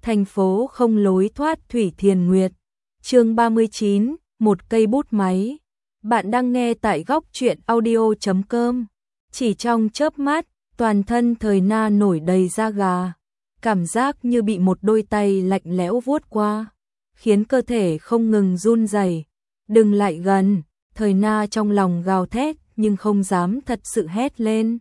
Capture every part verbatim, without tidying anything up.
Thành phố không lối thoát Thủy Thiền Nguyệt. Chương ba mươi chín, một cây bút máy. Bạn đang nghe tại góc truyện audio chấm com. Chỉ trong chớp mắt, toàn thân Thời Na nổi đầy da gà, cảm giác như bị một đôi tay lạnh lẽo vuốt qua, khiến cơ thể không ngừng run rẩy. "Đừng lại gần!" Thời Na trong lòng gào thét nhưng không dám thật sự hét lên,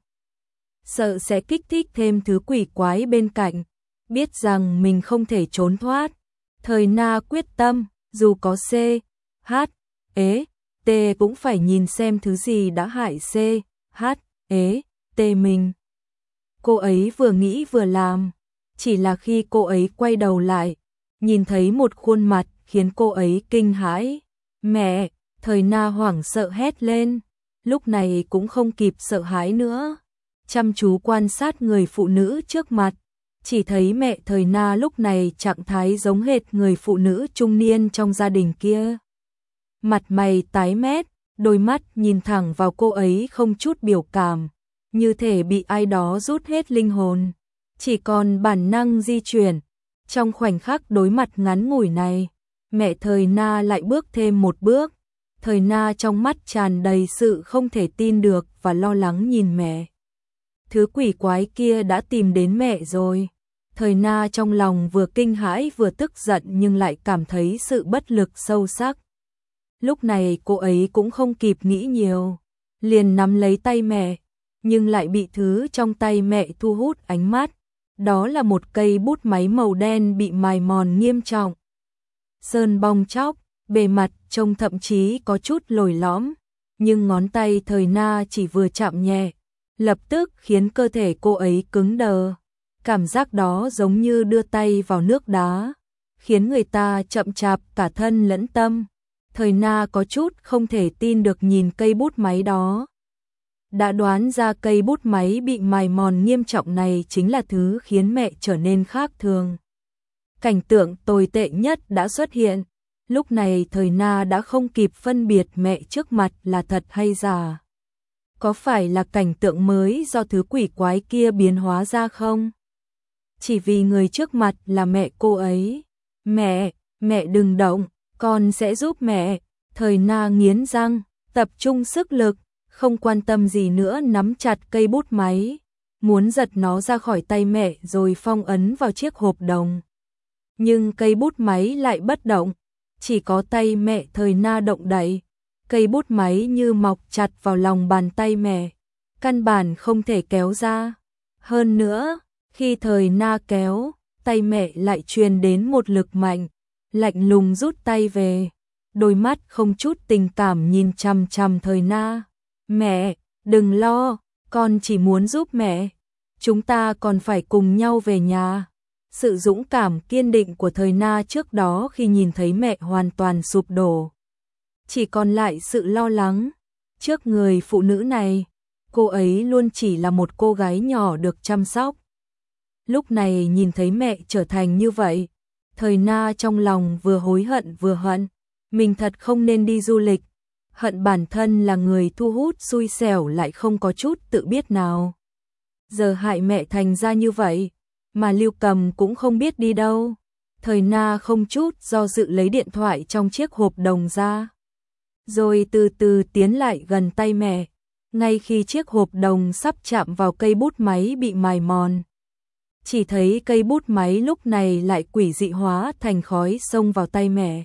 sợ sẽ kích thích thêm thứ quỷ quái bên cạnh. Biết rằng mình không thể trốn thoát, Thời Na quyết tâm, dù có C, H, E, T cũng phải nhìn xem thứ gì đã hại C, H, E, T mình. Cô ấy vừa nghĩ vừa làm, chỉ là khi cô ấy quay đầu lại, nhìn thấy một khuôn mặt khiến cô ấy kinh hãi. "Mẹ!" Thời Na hoảng sợ hét lên, lúc này cũng không kịp sợ hãi nữa, chăm chú quan sát người phụ nữ trước mặt. Chỉ thấy mẹ Thời Na lúc này trạng thái giống hệt người phụ nữ trung niên trong gia đình kia. Mặt mày tái mét, đôi mắt nhìn thẳng vào cô ấy không chút biểu cảm, như thể bị ai đó rút hết linh hồn, chỉ còn bản năng di chuyển. Trong khoảnh khắc đối mặt ngắn ngủi này, mẹ Thời Na lại bước thêm một bước. Thời Na trong mắt tràn đầy sự không thể tin được và lo lắng nhìn mẹ. Thứ quỷ quái kia đã tìm đến mẹ rồi. Thời Na trong lòng vừa kinh hãi vừa tức giận nhưng lại cảm thấy sự bất lực sâu sắc. Lúc này cô ấy cũng không kịp nghĩ nhiều, liền nắm lấy tay mẹ, nhưng lại bị thứ trong tay mẹ thu hút ánh mắt. Đó là một cây bút máy màu đen bị mài mòn nghiêm trọng, sơn bong tróc, bề mặt trông thậm chí có chút lồi lõm, nhưng ngón tay Thời Na chỉ vừa chạm nhẹ, lập tức khiến cơ thể cô ấy cứng đờ. Cảm giác đó giống như đưa tay vào nước đá, khiến người ta chậm chạp cả thân lẫn tâm. Thời Na có chút không thể tin được nhìn cây bút máy đó. Đã đoán ra cây bút máy bị mài mòn nghiêm trọng này chính là thứ khiến mẹ trở nên khác thường. Cảnh tượng tồi tệ nhất đã xuất hiện. Lúc này Thời Na đã không kịp phân biệt mẹ trước mặt là thật hay giả. Có phải là cảnh tượng mới do thứ quỷ quái kia biến hóa ra không? Chỉ vì người trước mặt là mẹ cô ấy. "Mẹ, mẹ đừng động, con sẽ giúp mẹ." Thời Na nghiến răng, tập trung sức lực, không quan tâm gì nữa nắm chặt cây bút máy, muốn giật nó ra khỏi tay mẹ rồi phong ấn vào chiếc hộp đồng. Nhưng cây bút máy lại bất động, chỉ có tay mẹ Thời Na động đậy. Cây bút máy như mọc chặt vào lòng bàn tay mẹ, căn bản không thể kéo ra. Hơn nữa, khi Thời Na kéo, tay mẹ lại truyền đến một lực mạnh, lạnh lùng rút tay về, đôi mắt không chút tình cảm nhìn chằm chằm Thời Na. "Mẹ, đừng lo, con chỉ muốn giúp mẹ, chúng ta còn phải cùng nhau về nhà." Sự dũng cảm kiên định của Thời Na trước đó khi nhìn thấy mẹ hoàn toàn sụp đổ, chỉ còn lại sự lo lắng. Trước người phụ nữ này, cô ấy luôn chỉ là một cô gái nhỏ được chăm sóc. Lúc này nhìn thấy mẹ trở thành như vậy, Thời Na trong lòng vừa hối hận vừa hận. Mình thật không nên đi du lịch, hận bản thân là người thu hút xui xẻo lại không có chút tự biết nào. Giờ hại mẹ thành ra như vậy, mà Lưu Cầm cũng không biết đi đâu. Thời Na không chút do dự lấy điện thoại trong chiếc hộp đồng ra, rồi từ từ tiến lại gần tay mẹ. Ngay khi chiếc hộp đồng sắp chạm vào cây bút máy bị mài mòn, chỉ thấy cây bút máy lúc này lại quỷ dị hóa thành khói xông vào tay mẹ.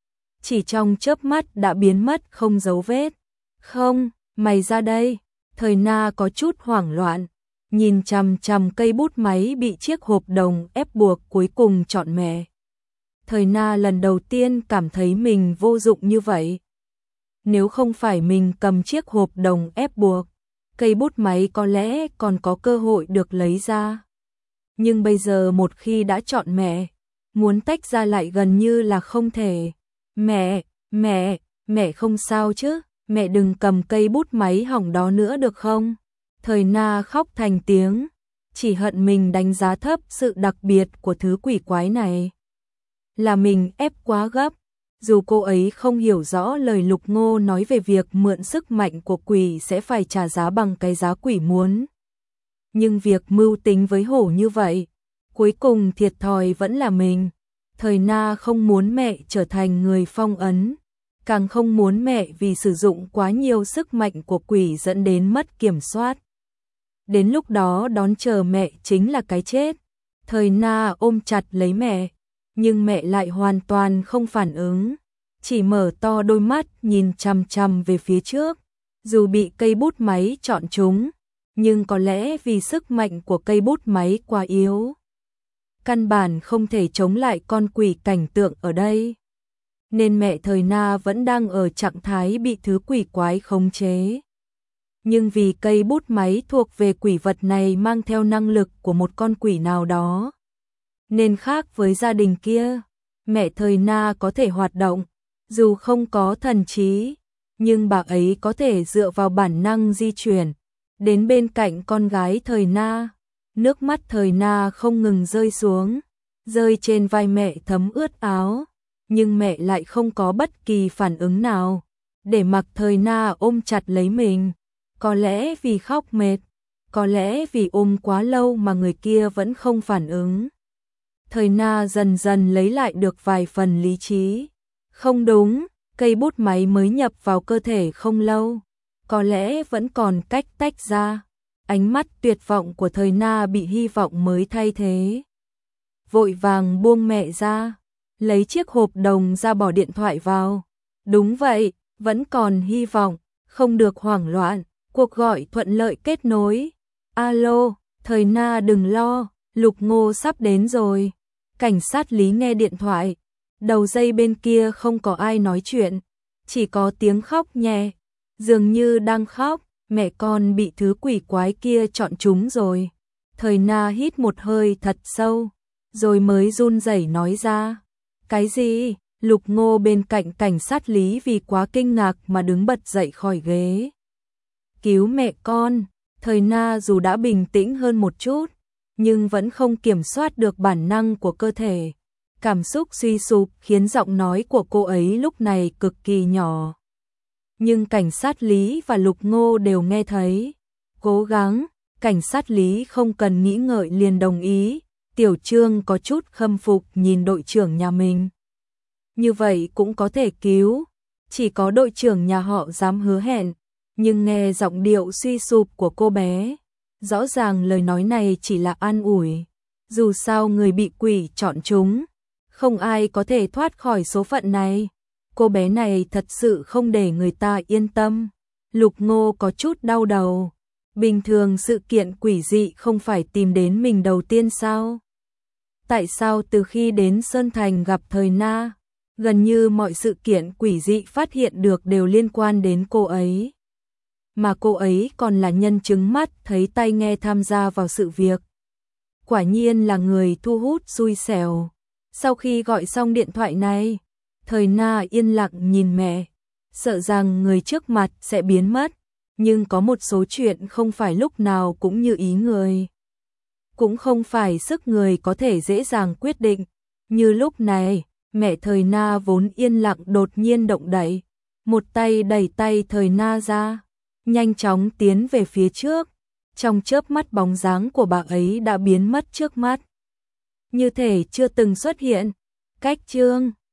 Chỉ trong chớp mắt đã biến mất không dấu vết. "Không, mày ra đây." Thời Na có chút hoảng loạn, nhìn chằm chằm cây bút máy bị chiếc hộp đồng ép buộc cuối cùng chọn mẹ. Thời Na lần đầu tiên cảm thấy mình vô dụng như vậy. Nếu không phải mình cầm chiếc hộp đồng ép buộc, cây bút máy có lẽ còn có cơ hội được lấy ra. Nhưng bây giờ một khi đã chọn mẹ, muốn tách ra lại gần như là không thể. "Mẹ, mẹ, mẹ không sao chứ? Mẹ đừng cầm cây bút máy hỏng đó nữa được không?" Thời Na khóc thành tiếng, chỉ hận mình đánh giá thấp sự đặc biệt của thứ quỷ quái này. Là mình ép quá gấp. Dù cô ấy không hiểu rõ lời Lục Ngô nói về việc mượn sức mạnh của quỷ sẽ phải trả giá bằng cái giá quỷ muốn, nhưng việc mưu tính với hổ như vậy, cuối cùng thiệt thòi vẫn là mình. Thời Na không muốn mẹ trở thành người phong ấn, càng không muốn mẹ vì sử dụng quá nhiều sức mạnh của quỷ dẫn đến mất kiểm soát. Đến lúc đó đón chờ mẹ chính là cái chết. Thời Na ôm chặt lấy mẹ, nhưng mẹ lại hoàn toàn không phản ứng, chỉ mở to đôi mắt nhìn chằm chằm về phía trước. Dù bị cây bút máy chọn trúng, nhưng có lẽ vì sức mạnh của cây bút máy quá yếu, căn bản không thể chống lại con quỷ cảnh tượng ở đây. Nên mẹ Thời Na vẫn đang ở trạng thái bị thứ quỷ quái khống chế. Nhưng vì cây bút máy thuộc về quỷ vật này mang theo năng lực của một con quỷ nào đó, nên khác với gia đình kia, mẹ Thời Na có thể hoạt động, dù không có thần trí, nhưng bà ấy có thể dựa vào bản năng di chuyển đến bên cạnh con gái Thời Na. Nước mắt Thời Na không ngừng rơi xuống, rơi trên vai mẹ thấm ướt áo, nhưng mẹ lại không có bất kỳ phản ứng nào, để mặc Thời Na ôm chặt lấy mình. Có lẽ vì khóc mệt, có lẽ vì ôm quá lâu mà người kia vẫn không phản ứng. Thời Na dần dần lấy lại được vài phần lý trí. Không đúng, cây bút máy mới nhập vào cơ thể không lâu, có lẽ vẫn còn cách tách ra. Ánh mắt tuyệt vọng của Thời Na bị hy vọng mới thay thế. Vội vàng buông mẹ ra, lấy chiếc hộp đồng ra bỏ điện thoại vào. Đúng vậy, vẫn còn hy vọng, không được hoảng loạn. Cuộc gọi thuận lợi kết nối. Alo, Thời Na đừng lo, Lục Ngô sắp đến rồi. Cảnh sát Lý nghe điện thoại. Đầu dây bên kia không có ai nói chuyện, chỉ có tiếng khóc nhẹ, dường như đang khóc. Mẹ con bị thứ quỷ quái kia chọn chúng rồi. Thời Na hít một hơi thật sâu, rồi mới run rẩy nói ra. Cái gì? Lục Ngô bên cạnh cảnh sát Lý vì quá kinh ngạc mà đứng bật dậy khỏi ghế. Cứu mẹ con. Thời Na dù đã bình tĩnh hơn một chút, nhưng vẫn không kiểm soát được bản năng của cơ thể. Cảm xúc suy sụp khiến giọng nói của cô ấy lúc này cực kỳ nhỏ. Nhưng cảnh sát Lý và Lục Ngô đều nghe thấy. Cố gắng, cảnh sát Lý không cần nghĩ ngợi liền đồng ý. Tiểu Trương có chút khâm phục nhìn đội trưởng nhà mình. Như vậy cũng có thể cứu, chỉ có đội trưởng nhà họ dám hứa hẹn. Nhưng nghe giọng điệu suy sụp của cô bé, rõ ràng lời nói này chỉ là an ủi. Dù sao người bị quỷ chọn chúng, không ai có thể thoát khỏi số phận này. Cô bé này thật sự không để người ta yên tâm. Lục Ngô có chút đau đầu. Bình thường sự kiện quỷ dị không phải tìm đến mình đầu tiên sao? Tại sao từ khi đến Sơn Thành gặp Thời Na, gần như mọi sự kiện quỷ dị phát hiện được đều liên quan đến cô ấy? Mà cô ấy còn là nhân chứng mắt thấy tai nghe tham gia vào sự việc. Quả nhiên là người thu hút xui xẻo. Sau khi gọi xong điện thoại này, Thời Na yên lặng nhìn mẹ, sợ rằng người trước mặt sẽ biến mất. Nhưng có một số chuyện không phải lúc nào cũng như ý người. Cũng không phải sức người có thể dễ dàng quyết định. Như lúc này, mẹ Thời Na vốn yên lặng đột nhiên động đậy. Một tay đẩy tay Thời Na ra, nhanh chóng tiến về phía trước. Trong chớp mắt bóng dáng của bà ấy đã biến mất trước mắt, như thể chưa từng xuất hiện. Cách Trương,